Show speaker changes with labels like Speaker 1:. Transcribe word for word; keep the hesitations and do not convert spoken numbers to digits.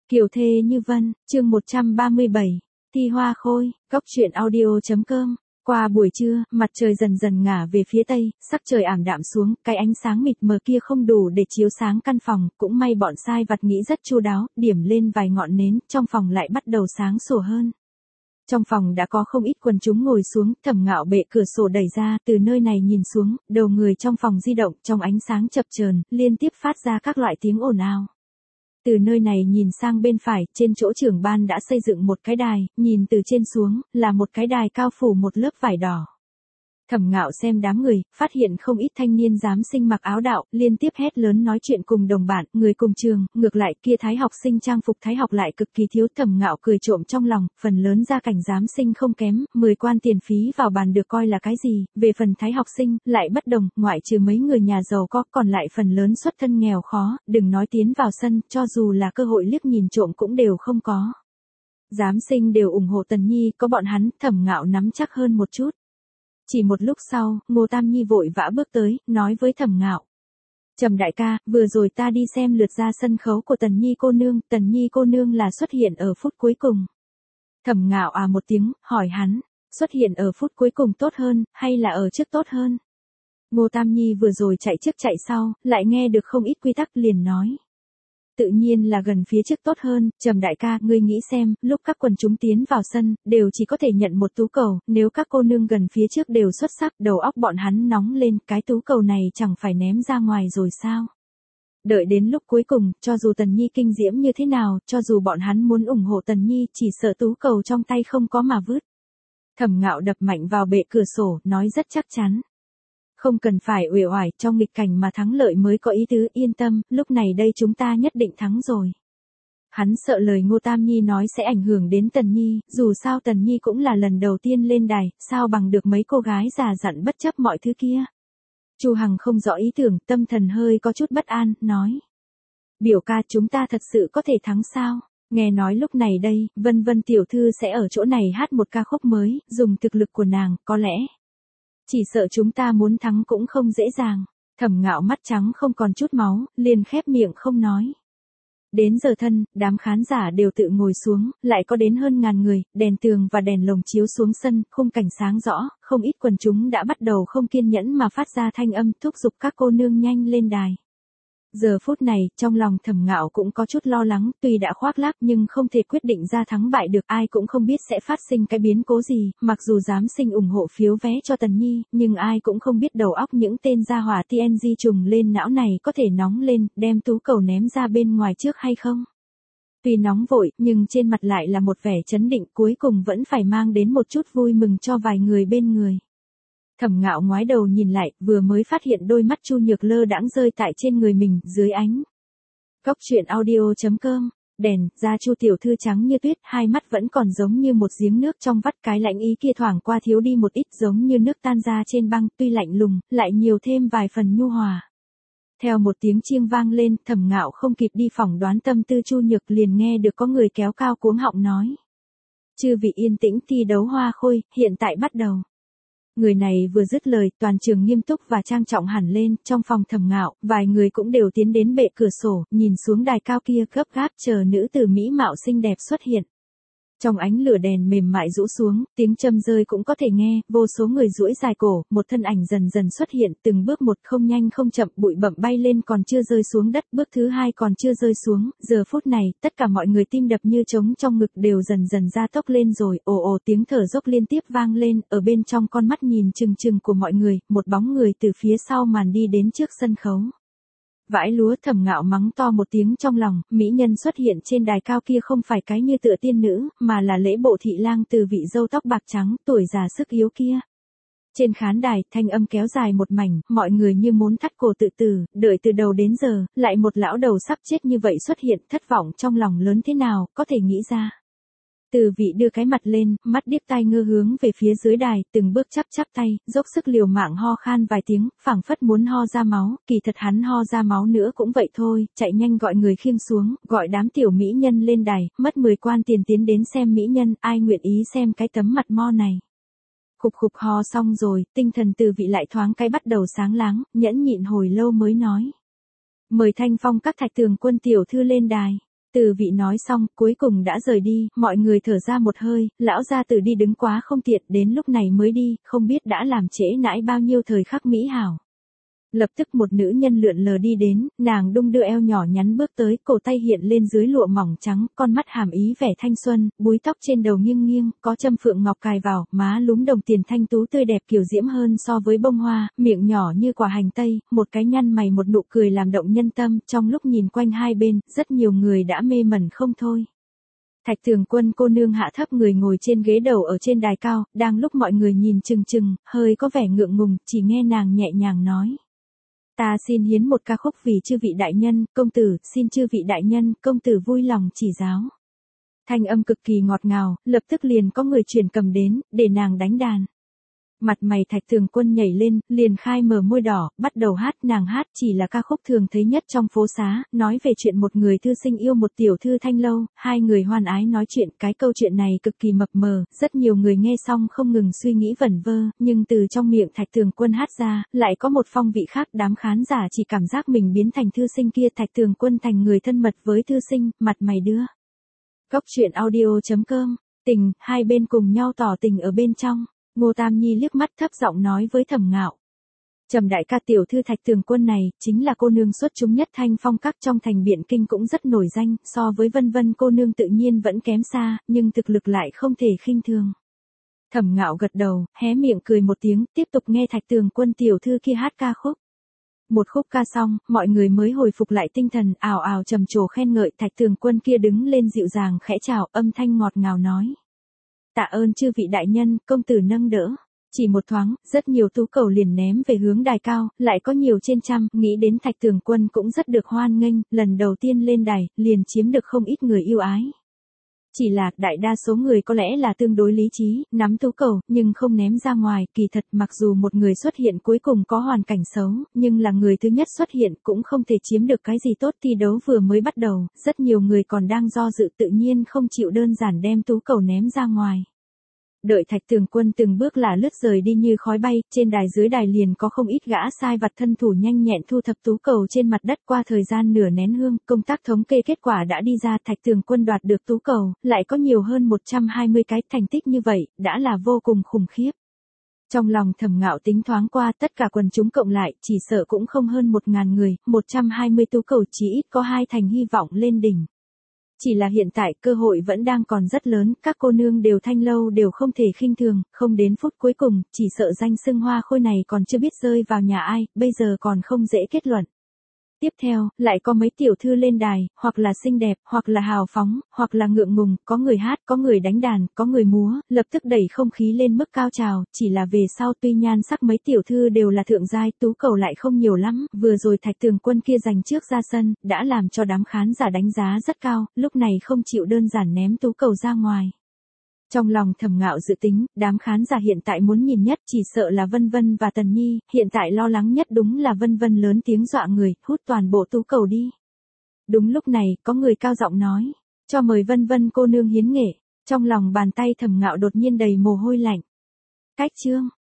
Speaker 1: Kiều thê như vân, chương một trăm ba mươi bảy, Thi Hoa Khôi, góc truyện audio.com. Qua buổi trưa, mặt trời dần dần ngả về phía tây, sắc trời ảm đạm xuống, cái ánh sáng mịt mờ kia không đủ để chiếu sáng căn phòng, cũng may bọn sai vặt nghĩ rất chu đáo, điểm lên vài ngọn nến, trong phòng lại bắt đầu sáng sủa hơn. Trong phòng đã có không ít quần chúng ngồi xuống, Thẩm Ngạo bệ cửa sổ đẩy ra, từ nơi này nhìn xuống, đầu người trong phòng di động, trong ánh sáng chập chờn, liên tiếp phát ra các loại tiếng ồn ào. Từ nơi này nhìn sang bên phải, trên chỗ trưởng ban đã xây dựng một cái đài, nhìn từ trên xuống, là một cái đài cao phủ một lớp vải đỏ. Thẩm Ngạo xem đám người, phát hiện không ít thanh niên giám sinh mặc áo đạo, liên tiếp hét lớn nói chuyện cùng đồng bạn, người cùng trường, ngược lại kia thái học sinh trang phục thái học lại cực kỳ thiếu. Thẩm Ngạo cười trộm trong lòng, phần lớn gia cảnh giám sinh không kém, mười quan tiền phí vào bàn được coi là cái gì, về phần thái học sinh, lại bất đồng, ngoại trừ mấy người nhà giàu có, còn lại phần lớn xuất thân nghèo khó, đừng nói tiến vào sân, cho dù là cơ hội liếc nhìn trộm cũng đều không có. Giám sinh đều ủng hộ Tần Nhi, có bọn hắn, Thẩm Ngạo nắm chắc hơn một chút. Chỉ một lúc sau, Ngô Tam Nhi vội vã bước tới, nói với Thẩm Ngạo. Trầm đại ca, vừa rồi ta đi xem lượt ra sân khấu của Tần Nhi cô nương, Tần Nhi cô nương là xuất hiện ở phút cuối cùng. Thẩm Ngạo à một tiếng, hỏi hắn, xuất hiện ở phút cuối cùng tốt hơn, hay là ở trước tốt hơn? Ngô Tam Nhi vừa rồi chạy trước chạy sau, lại nghe được không ít quy tắc liền nói. Tự nhiên là gần phía trước tốt hơn, Trầm đại ca, ngươi nghĩ xem, lúc các quần chúng tiến vào sân, đều chỉ có thể nhận một tú cầu, nếu các cô nương gần phía trước đều xuất sắc, đầu óc bọn hắn nóng lên, cái tú cầu này chẳng phải ném ra ngoài rồi sao? Đợi đến lúc cuối cùng, cho dù Tần Nhi kinh diễm như thế nào, cho dù bọn hắn muốn ủng hộ Tần Nhi, chỉ sợ tú cầu trong tay không có mà vứt. Thẩm Ngạo đập mạnh vào bệ cửa sổ, nói rất chắc chắn. Không cần phải uể oải, trong nghịch cảnh mà thắng lợi mới có ý tứ, yên tâm, lúc này đây chúng ta nhất định thắng rồi. Hắn sợ lời Ngô Tam Nhi nói sẽ ảnh hưởng đến Tần Nhi, dù sao Tần Nhi cũng là lần đầu tiên lên đài, sao bằng được mấy cô gái già dặn bất chấp mọi thứ kia. Chu Hằng không rõ ý tưởng, tâm thần hơi có chút bất an, nói. Biểu ca, chúng ta thật sự có thể thắng sao? Nghe nói lúc này đây, Vân Vân tiểu thư sẽ ở chỗ này hát một ca khúc mới, dùng thực lực của nàng, có lẽ. Chỉ sợ chúng ta muốn thắng cũng không dễ dàng. Thẩm Ngạo mắt trắng không còn chút máu, liền khép miệng không nói. Đến giờ thân, đám khán giả đều tự ngồi xuống, lại có đến hơn ngàn người, đèn tường và đèn lồng chiếu xuống sân, khung cảnh sáng rõ, không ít quần chúng đã bắt đầu không kiên nhẫn mà phát ra thanh âm thúc giục các cô nương nhanh lên đài. Giờ phút này, trong lòng Thẩm Ngạo cũng có chút lo lắng, tuy đã khoác lác nhưng không thể quyết định ra thắng bại được, ai cũng không biết sẽ phát sinh cái biến cố gì, mặc dù dám sinh ủng hộ phiếu vé cho Tần Nhi, nhưng ai cũng không biết đầu óc những tên gia hỏa tê en giê trùng lên não này có thể nóng lên, đem tú cầu ném ra bên ngoài trước hay không. Tuy nóng vội, nhưng trên mặt lại là một vẻ chấn định, cuối cùng vẫn phải mang đến một chút vui mừng cho vài người bên người. Thẩm Ngạo ngoái đầu nhìn lại, vừa mới phát hiện đôi mắt Chu Nhược lơ đãng rơi tại trên người mình, dưới ánh. Góc truyện audio.com, đèn, da Chu tiểu thư trắng như tuyết, hai mắt vẫn còn giống như một giếng nước trong vắt, cái lạnh ý kia thoảng qua thiếu đi một ít, giống như nước tan ra trên băng, tuy lạnh lùng, lại nhiều thêm vài phần nhu hòa. Theo một tiếng chiêng vang lên, Thẩm Ngạo không kịp đi phỏng đoán tâm tư Chu Nhược liền nghe được có người kéo cao cuống họng nói. Chư vị yên tĩnh, thi đấu hoa khôi, hiện tại bắt đầu. Người này vừa dứt lời, toàn trường nghiêm túc và trang trọng hẳn lên, trong phòng Thẩm Ngạo, vài người cũng đều tiến đến bệ cửa sổ, nhìn xuống đài cao kia gấp gáp chờ nữ tử mỹ mạo xinh đẹp xuất hiện. Trong ánh lửa đèn mềm mại rũ xuống, tiếng châm rơi cũng có thể nghe, vô số người duỗi dài cổ, một thân ảnh dần dần xuất hiện, từng bước một không nhanh không chậm, bụi bặm bay lên còn chưa rơi xuống đất, bước thứ hai còn chưa rơi xuống, giờ phút này, tất cả mọi người tim đập như trống trong ngực đều dần dần gia tốc lên rồi, ồ ồ tiếng thở dốc liên tiếp vang lên, ở bên trong con mắt nhìn chừng chừng của mọi người, một bóng người từ phía sau màn đi đến trước sân khấu. Vãi lúa, Thẩm Ngạo mắng to một tiếng trong lòng, mỹ nhân xuất hiện trên đài cao kia không phải cái như tựa tiên nữ, mà là lễ bộ thị lang từ vị dâu tóc bạc trắng, tuổi già sức yếu kia. Trên khán đài, thanh âm kéo dài một mảnh, mọi người như muốn thắt cổ tự tử, đợi từ đầu đến giờ, lại một lão đầu sắp chết như vậy xuất hiện, thất vọng trong lòng lớn thế nào, có thể nghĩ ra. Từ vị đưa cái mặt lên, mắt điếc tai ngơ hướng về phía dưới đài, từng bước chắp chắp tay, dốc sức liều mạng ho khan vài tiếng, phảng phất muốn ho ra máu, kỳ thật hắn ho ra máu nữa cũng vậy thôi, chạy nhanh gọi người khiêng xuống, gọi đám tiểu mỹ nhân lên đài, mất mười quan tiền tiến đến xem mỹ nhân, ai nguyện ý xem cái tấm mặt mo này. Khục khục ho xong rồi, tinh thần từ vị lại thoáng cái bắt đầu sáng láng, nhẫn nhịn hồi lâu mới nói. Mời Thanh Phong các Thạch Tường Quân tiểu thư lên đài. Từ vị nói xong, cuối cùng đã rời đi, mọi người thở ra một hơi, lão gia tử đi đứng quá không tiện, đến lúc này mới đi, không biết đã làm trễ nãi bao nhiêu thời khắc mỹ hảo. Lập tức một nữ nhân lượn lờ đi đến, nàng đung đưa eo nhỏ nhắn bước tới, cổ tay hiện lên dưới lụa mỏng trắng, con mắt hàm ý vẻ thanh xuân, búi tóc trên đầu nghiêng nghiêng, có châm phượng ngọc cài vào, má lúm đồng tiền thanh tú tươi đẹp kiều diễm hơn so với bông hoa, miệng nhỏ như quả hành tây, một cái nhăn mày một nụ cười làm động nhân tâm, trong lúc nhìn quanh hai bên, rất nhiều người đã mê mẩn không thôi. Thạch Tường Quân cô nương hạ thấp người ngồi trên ghế đầu ở trên đài cao, đang lúc mọi người nhìn chừng chừng, hơi có vẻ ngượng ngùng, chỉ nghe nàng nhẹ nhàng nói. Ta xin hiến một ca khúc vì chư vị đại nhân, công tử, xin chư vị đại nhân, công tử vui lòng chỉ giáo. Thanh âm cực kỳ ngọt ngào, lập tức liền có người truyền cầm đến, để nàng đánh đàn. Mặt mày Thạch Tường Quân nhảy lên, liền khai mở môi đỏ, bắt đầu hát, nàng hát chỉ là ca khúc thường thấy nhất trong phố xá, nói về chuyện một người thư sinh yêu một tiểu thư thanh lâu, hai người hoan ái nói chuyện, cái câu chuyện này cực kỳ mập mờ, rất nhiều người nghe xong không ngừng suy nghĩ vẩn vơ, nhưng từ trong miệng Thạch Tường Quân hát ra, lại có một phong vị khác, đám khán giả chỉ cảm giác mình biến thành thư sinh kia, Thạch Tường Quân thành người thân mật với thư sinh, mặt mày đưa. Góc truyện audio chấm com, tình, hai bên cùng nhau tỏ tình ở bên trong. Ngô Tam Nhi liếc mắt thấp giọng nói với Thẩm Ngạo. Trầm đại ca tiểu thư Thạch Tường Quân này, chính là cô nương xuất chúng nhất Thanh Phong các trong thành Biện Kinh cũng rất nổi danh, so với Vân Vân cô nương tự nhiên vẫn kém xa, nhưng thực lực lại không thể khinh thường. Thẩm Ngạo gật đầu, hé miệng cười một tiếng, tiếp tục nghe Thạch Tường Quân tiểu thư kia hát ca khúc. Một khúc ca xong, mọi người mới hồi phục lại tinh thần, ào ào trầm trồ khen ngợi, Thạch Tường Quân kia đứng lên dịu dàng khẽ chào, âm thanh ngọt ngào nói. Tạ ơn chư vị đại nhân, công tử nâng đỡ. Chỉ một thoáng, rất nhiều tú cầu liền ném về hướng đài cao, lại có nhiều trên trăm, nghĩ đến Thạch Tường Quân cũng rất được hoan nghênh, lần đầu tiên lên đài, liền chiếm được không ít người yêu ái. Chỉ là, đại đa số người có lẽ là tương đối lý trí, nắm tú cầu, nhưng không ném ra ngoài, kỳ thật mặc dù một người xuất hiện cuối cùng có hoàn cảnh xấu, nhưng là người thứ nhất xuất hiện cũng không thể chiếm được cái gì tốt, thi đấu vừa mới bắt đầu, rất nhiều người còn đang do dự tự nhiên không chịu đơn giản đem tú cầu ném ra ngoài. Đợi Thạch Tường Quân từng bước là lướt rời đi như khói bay, trên đài dưới đài liền có không ít gã sai vặt thân thủ nhanh nhẹn thu thập tú cầu trên mặt đất qua thời gian nửa nén hương, công tác thống kê kết quả đã đi ra, Thạch Tường Quân đoạt được tú cầu, lại có nhiều hơn một trăm hai mươi cái, thành tích như vậy, đã là vô cùng khủng khiếp. Trong lòng Thẩm Ngạo tính thoáng qua, tất cả quần chúng cộng lại, chỉ sợ cũng không hơn một ngàn người, một trăm hai mươi tú cầu chỉ ít có hai thành hy vọng lên đỉnh. Chỉ là hiện tại cơ hội vẫn đang còn rất lớn, các cô nương đều thanh lâu đều không thể khinh thường, không đến phút cuối cùng, chỉ sợ danh xưng hoa khôi này còn chưa biết rơi vào nhà ai, bây giờ còn không dễ kết luận. Tiếp theo, lại có mấy tiểu thư lên đài, hoặc là xinh đẹp, hoặc là hào phóng, hoặc là ngượng ngùng, có người hát, có người đánh đàn, có người múa, lập tức đẩy không khí lên mức cao trào, chỉ là về sau tuy nhan sắc mấy tiểu thư đều là thượng giai, tú cầu lại không nhiều lắm, vừa rồi Thạch Tường Quân kia giành trước ra sân, đã làm cho đám khán giả đánh giá rất cao, lúc này không chịu đơn giản ném tú cầu ra ngoài. Trong lòng Thẩm Ngạo dự tính, đám khán giả hiện tại muốn nhìn nhất chỉ sợ là Vân Vân và Tần Nhi, hiện tại lo lắng nhất đúng là Vân Vân lớn tiếng dọa người, hút toàn bộ tú cầu đi. Đúng lúc này, có người cao giọng nói, cho mời Vân Vân cô nương hiến nghệ, trong lòng bàn tay Thẩm Ngạo đột nhiên đầy mồ hôi lạnh. Cách chương